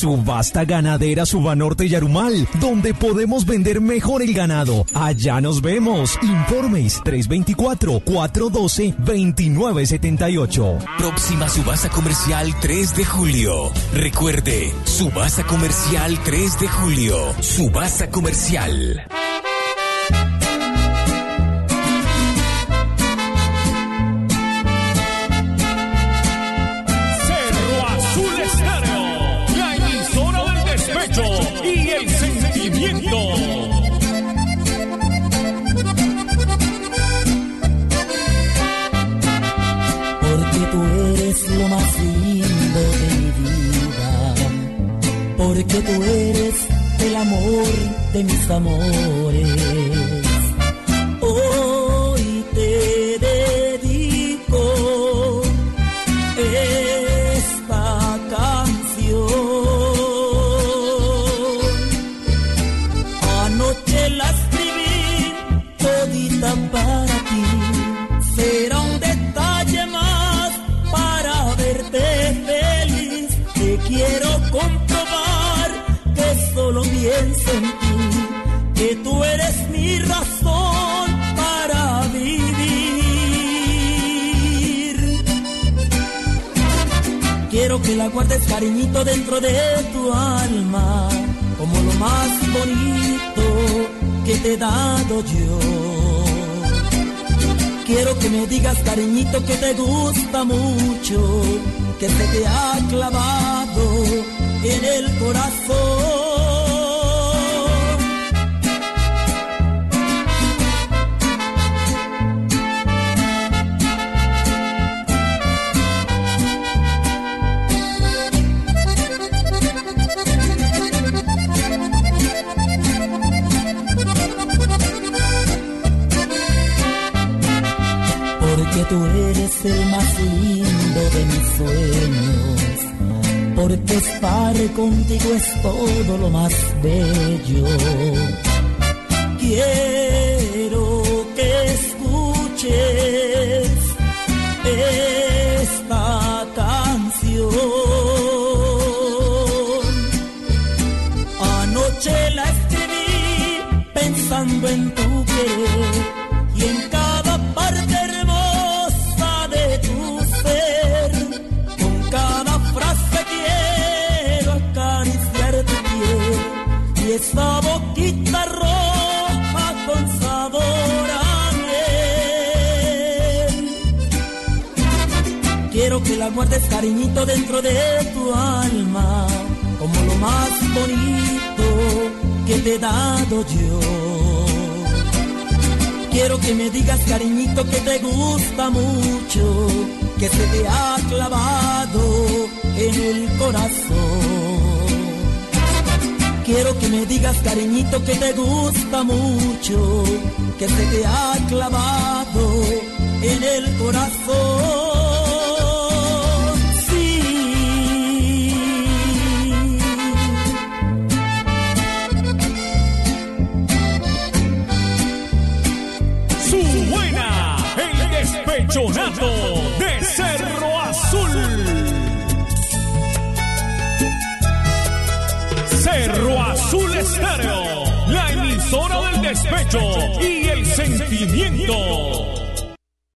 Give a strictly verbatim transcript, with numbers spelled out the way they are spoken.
Subasta Ganadera Subanorte y Arumal, donde podemos vender mejor el ganado. Allá nos vemos. Informes tres dos cuatro, cuatro uno dos, dos nueve siete ocho. Próxima subasta comercial tres de julio. Recuerde, subasta comercial tres de julio. Subasta comercial. Y el sentimiento. Porque tú eres lo más lindo de mi vida, porque tú eres el amor de mis amores. Hoy te dedico esta canción. La escribí todita para ti, será un detalle más para verte feliz. Te quiero comprobar que solo pienso en ti, que tú eres mi razón para vivir. Quiero que la guardes, cariñito, dentro de tu alma, como lo más bonito que te he dado yo. Quiero que me digas, cariñito, que te gusta mucho, que se te ha clavado en el corazón. Porque tú eres el más lindo de mis sueños, porque estar contigo es todo lo más bello. Quiero que escuches esta canción. Anoche la escribí pensando en tu querer y en cada parte hermosa de tu ser. Con cada frase quiero acariciar tu piel y esa boquita roja con sabor a miel. Quiero que la guardes, cariñito, dentro de tu alma, como lo más bonito que te he dado yo. Quiero que me digas, cariñito, que te gusta mucho, que se te ha clavado en el corazón. Quiero que me digas, cariñito, que te gusta mucho, que se te ha clavado en el corazón. Despechonato de Cerro Azul. Cerro Azul Estéreo, la emisora del despecho y el sentimiento.